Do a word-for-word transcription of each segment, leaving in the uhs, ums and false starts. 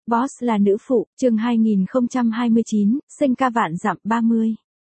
Boss là nữ phụ, chương hai nghìn không trăm hai mươi chín, sinh ca vạn dặm ba mươi.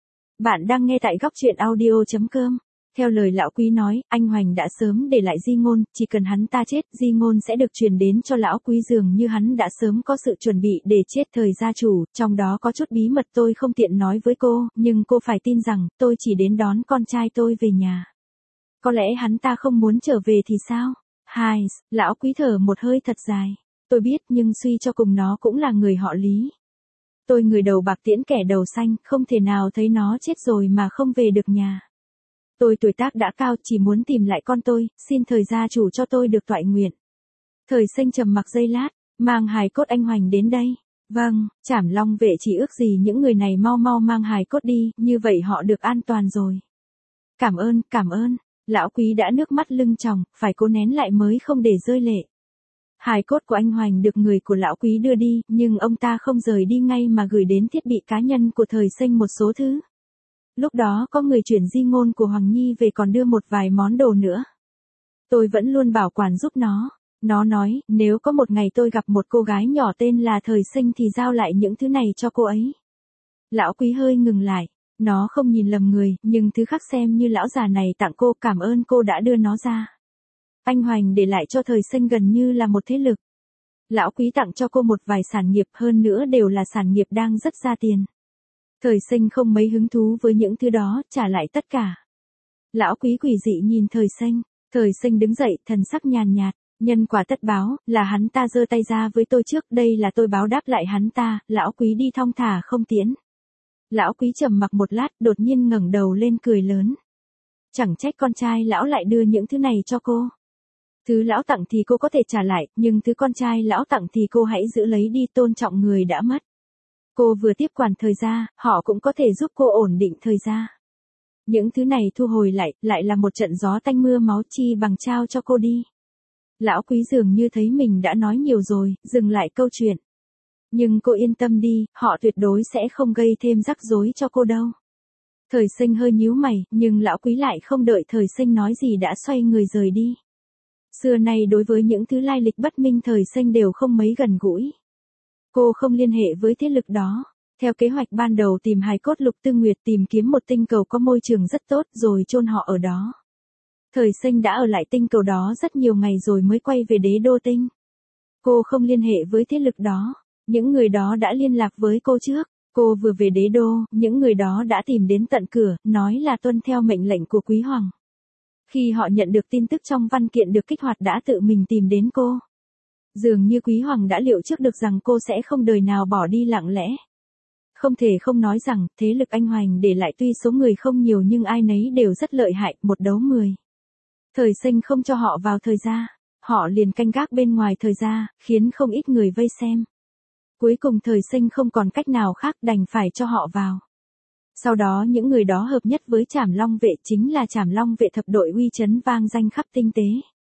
Bạn đang nghe tại góc truyện audio chấm com. Theo lời lão quý nói, anh Hoành đã sớm để lại di ngôn, chỉ cần hắn ta chết, di ngôn sẽ được truyền đến cho lão quý, dường như hắn đã sớm có sự chuẩn bị để chết thời gia chủ, trong đó có chút bí mật tôi không tiện nói với cô, nhưng cô phải tin rằng, tôi chỉ đến đón con trai tôi về nhà. Có lẽ hắn ta không muốn trở về thì sao? Hai, lão quý thở một hơi thật dài. Tôi biết, nhưng suy cho cùng nó cũng là người họ Lý. Tôi người đầu bạc tiễn kẻ đầu xanh, không thể nào thấy nó chết rồi mà không về được nhà. Tôi tuổi tác đã cao, chỉ muốn tìm lại con tôi, xin thời gia chủ cho tôi được toại nguyện. Thời Sinh trầm mặc giây lát, mang hài cốt anh Hoành đến đây. Vâng, Trảm Long vệ chỉ ước gì những người này mau mau mang hài cốt đi, như vậy họ được an toàn rồi. Cảm ơn, cảm ơn. Lão quý đã nước mắt lưng tròng, phải cố nén lại mới không để rơi lệ. Hài cốt của anh Hoành được người của lão quý đưa đi, nhưng ông ta không rời đi ngay mà gửi đến thiết bị cá nhân của Thời Sinh một số thứ. Lúc đó có người chuyển di ngôn của Hoàng Nhi về còn đưa một vài món đồ nữa. Tôi vẫn luôn bảo quản giúp nó. Nó nói, nếu có một ngày tôi gặp một cô gái nhỏ tên là Thời Sinh thì giao lại những thứ này cho cô ấy. Lão quý hơi ngừng lại. Nó không nhìn lầm người, nhưng thứ khác xem như lão già này tặng cô, cảm ơn cô đã đưa nó ra. Anh Hoành để lại cho Thời Sinh gần như là một thế lực. Lão quý tặng cho cô một vài sản nghiệp, hơn nữa đều là sản nghiệp đang rất ra tiền. Thời Sinh không mấy hứng thú với những thứ đó, trả lại tất cả. Lão quý quỷ dị nhìn Thời Sinh. Thời Sinh đứng dậy, thần sắc nhàn nhạt. Nhân quả tất báo, là hắn ta giơ tay ra với tôi trước, đây là tôi báo đáp lại hắn ta. Lão quý đi thong thả không tiễn. Lão quý trầm mặc một lát, đột nhiên ngẩng đầu lên cười lớn. Chẳng trách con trai lão lại đưa những thứ này cho cô. Thứ lão tặng thì cô có thể trả lại, nhưng thứ con trai lão tặng thì cô hãy giữ lấy đi, tôn trọng người đã mất. Cô vừa tiếp quản Thời gia, họ cũng có thể giúp cô ổn định Thời gia. Những thứ này thu hồi lại, lại là một trận gió tanh mưa máu, chi bằng trao cho cô đi. Lão quý dường như thấy mình đã nói nhiều rồi, dừng lại câu chuyện. Nhưng cô yên tâm đi, họ tuyệt đối sẽ không gây thêm rắc rối cho cô đâu. Thời Sinh hơi nhíu mày, nhưng lão quý lại không đợi Thời Sinh nói gì đã xoay người rời đi. Xưa nay đối với những thứ lai lịch bất minh Thời Sinh đều không mấy gần gũi. Cô không liên hệ với thế lực đó. Theo kế hoạch ban đầu tìm hài cốt Lục Tư Nguyệt, tìm kiếm một tinh cầu có môi trường rất tốt rồi chôn họ ở đó. Thời Sinh đã ở lại tinh cầu đó rất nhiều ngày rồi mới quay về Đế Đô Tinh. Cô không liên hệ với thế lực đó. Những người đó đã liên lạc với cô trước. Cô vừa về Đế Đô, những người đó đã tìm đến tận cửa, nói là tuân theo mệnh lệnh của Quý Hoàng. Khi họ nhận được tin tức trong văn kiện được kích hoạt đã tự mình tìm đến cô. Dường như Quý Hoàng đã liệu trước được rằng cô sẽ không đời nào bỏ đi lặng lẽ. Không thể không nói rằng, thế lực anh Hoành để lại tuy số người không nhiều nhưng ai nấy đều rất lợi hại, một đấu mười. Thời Sinh không cho họ vào Thời gia. Họ liền canh gác bên ngoài Thời gia, khiến không ít người vây xem. Cuối cùng Thời Sinh không còn cách nào khác, đành phải cho họ vào. Sau đó những người đó hợp nhất với Trảm Long vệ, chính là Trảm Long vệ thập đội uy chấn vang danh khắp tinh tế.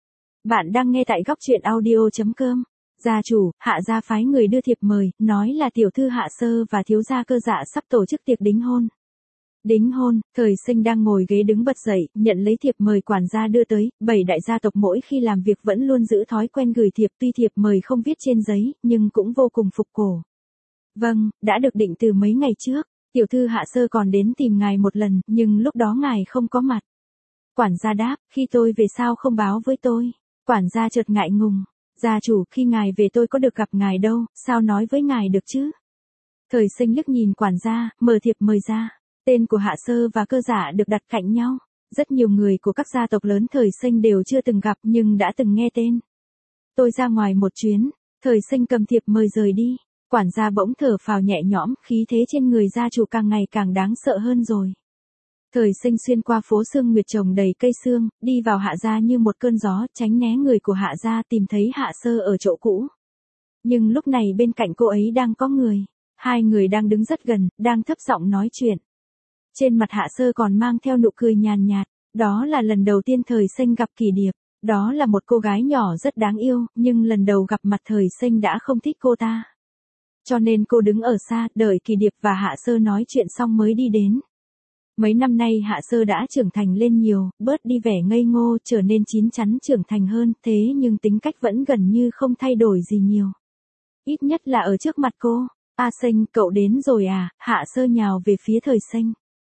Bạn đang nghe tại góc truyện audio chấm com. Gia chủ, Hạ gia phái người đưa thiệp mời, nói là tiểu thư Hạ Sơ và thiếu gia Cơ Dạ sắp tổ chức tiệc đính hôn. Đính hôn, Thời Sinh đang ngồi ghế đứng bật dậy, nhận lấy thiệp mời quản gia đưa tới. Bảy đại gia tộc mỗi khi làm việc vẫn luôn giữ thói quen gửi thiệp, tuy thiệp mời không viết trên giấy, nhưng cũng vô cùng phục cổ. Vâng, đã được định từ mấy ngày trước. Tiểu thư Hạ Sơ còn đến tìm ngài một lần, nhưng lúc đó ngài không có mặt. Quản gia đáp, khi tôi về sao không báo với tôi? Quản gia chợt ngại ngùng. Gia chủ, khi ngài về tôi có được gặp ngài đâu, sao nói với ngài được chứ? Thời Sinh liếc nhìn quản gia, mở thiệp mời ra. Tên của Hạ Sơ và Cơ Dạ được đặt cạnh nhau. Rất nhiều người của các gia tộc lớn Thời Sinh đều chưa từng gặp nhưng đã từng nghe tên. Tôi ra ngoài một chuyến. Thời Sinh cầm thiệp mời rời đi. Quản gia bỗng thở phào nhẹ nhõm, khí thế trên người gia chủ càng ngày càng đáng sợ hơn rồi. Thời Sinh xuyên qua phố Sương Nguyệt trồng đầy cây sương, đi vào Hạ gia như một cơn gió, tránh né người của Hạ gia, tìm thấy Hạ Sơ ở chỗ cũ. Nhưng lúc này bên cạnh cô ấy đang có người. Hai người đang đứng rất gần, đang thấp giọng nói chuyện. Trên mặt Hạ Sơ còn mang theo nụ cười nhàn nhạt. Đó là lần đầu tiên Thời Sinh gặp Kỳ Điệp. Đó là một cô gái nhỏ rất đáng yêu, nhưng lần đầu gặp mặt Thời Sinh đã không thích cô ta. Cho nên cô đứng ở xa, đợi Kỳ Điệp và Hạ Sơ nói chuyện xong mới đi đến. Mấy năm nay Hạ Sơ đã trưởng thành lên nhiều, bớt đi vẻ ngây ngô, trở nên chín chắn trưởng thành hơn, thế nhưng tính cách vẫn gần như không thay đổi gì nhiều. ít nhất là ở trước mặt cô. A Sinh, cậu đến rồi à? Hạ Sơ nhào về phía Thời Sinh.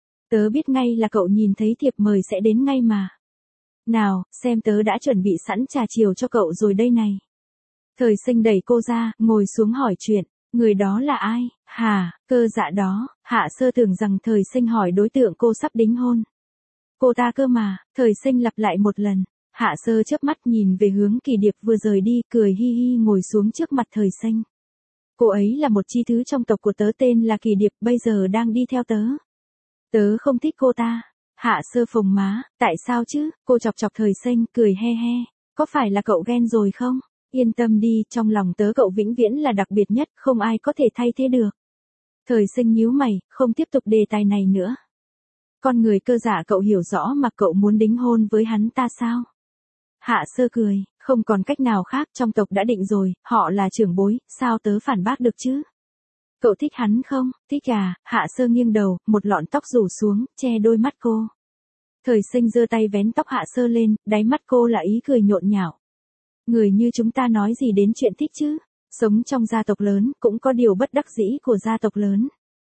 Tớ biết ngay là cậu nhìn thấy thiệp mời sẽ đến ngay mà. Nào, xem tớ đã chuẩn bị sẵn trà chiều cho cậu rồi đây này. Thời Sinh đẩy cô ra, ngồi xuống hỏi chuyện. Người đó là ai? Hà, Cơ Dạ đó. Hạ Sơ tưởng rằng Thời Sinh hỏi đối tượng cô sắp đính hôn. Cô ta cơ mà. Thời Sinh lặp lại một lần. Hạ Sơ chớp mắt nhìn về hướng Kỳ Điệp vừa rời đi, cười hi hi ngồi xuống trước mặt Thời Sinh. Cô ấy là một chi thứ trong tộc của tớ tên là Kỳ Điệp, bây giờ đang đi theo tớ. Tớ không thích cô ta. Hạ Sơ phồng má, tại sao chứ? Cô chọc chọc Thời Sinh, cười he he. Có phải là cậu ghen rồi không? Yên tâm đi, trong lòng tớ cậu vĩnh viễn là đặc biệt nhất, không ai có thể thay thế được. Thời Sinh nhíu mày, không tiếp tục đề tài này nữa. Con người Cơ Dạ cậu hiểu rõ mà cậu muốn đính hôn với hắn ta sao? Hạ Sơ cười, không còn cách nào khác, trong tộc đã định rồi, họ là trưởng bối, sao tớ phản bác được chứ? Cậu thích hắn không? Thích à? Hạ Sơ nghiêng đầu, một lọn tóc rủ xuống, che đôi mắt cô. Thời Sinh giơ tay vén tóc Hạ Sơ lên, đáy mắt cô là ý cười nhộn nhạo. Người như chúng ta nói gì đến chuyện thích chứ? Sống trong gia tộc lớn, cũng có điều bất đắc dĩ của gia tộc lớn.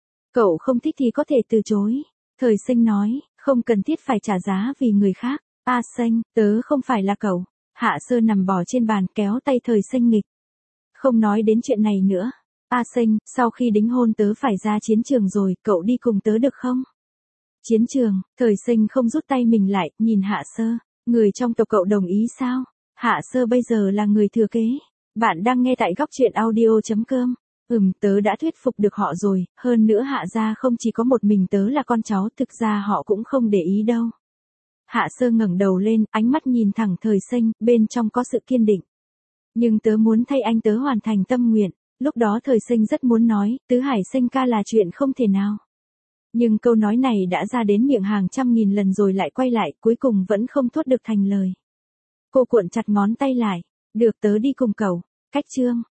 Cậu không thích thì có thể từ chối. Thời Sinh nói, không cần thiết phải trả giá vì người khác. A Sinh, tớ không phải là cậu. Hạ Sơ nằm bò trên bàn kéo tay Thời Sinh nghịch. Không nói đến chuyện này nữa. A Sinh, sau khi đính hôn tớ phải ra chiến trường rồi, cậu đi cùng tớ được không? Chiến trường, Thời Sinh không rút tay mình lại, nhìn Hạ Sơ. Người trong tộc cậu đồng ý sao? Hạ Sơ bây giờ là người thừa kế. Bạn đang nghe tại góc truyện audio chấm com. Ừm, tớ đã thuyết phục được họ rồi, hơn nữa Hạ gia không chỉ có một mình tớ là con cháu, thực ra họ cũng không để ý đâu. Hạ Sơ ngẩng đầu lên, ánh mắt nhìn thẳng Thời Sinh, bên trong có sự kiên định. Nhưng tớ muốn thay anh tớ hoàn thành tâm nguyện. Lúc đó Thời Sinh rất muốn nói, Tứ Hải sinh ca là chuyện không thể nào. Nhưng câu nói này đã ra đến miệng hàng trăm nghìn lần rồi lại quay lại, cuối cùng vẫn không thốt được thành lời. Cô cuộn chặt ngón tay lại. Được, tớ đi cùng cậu. Cách chương.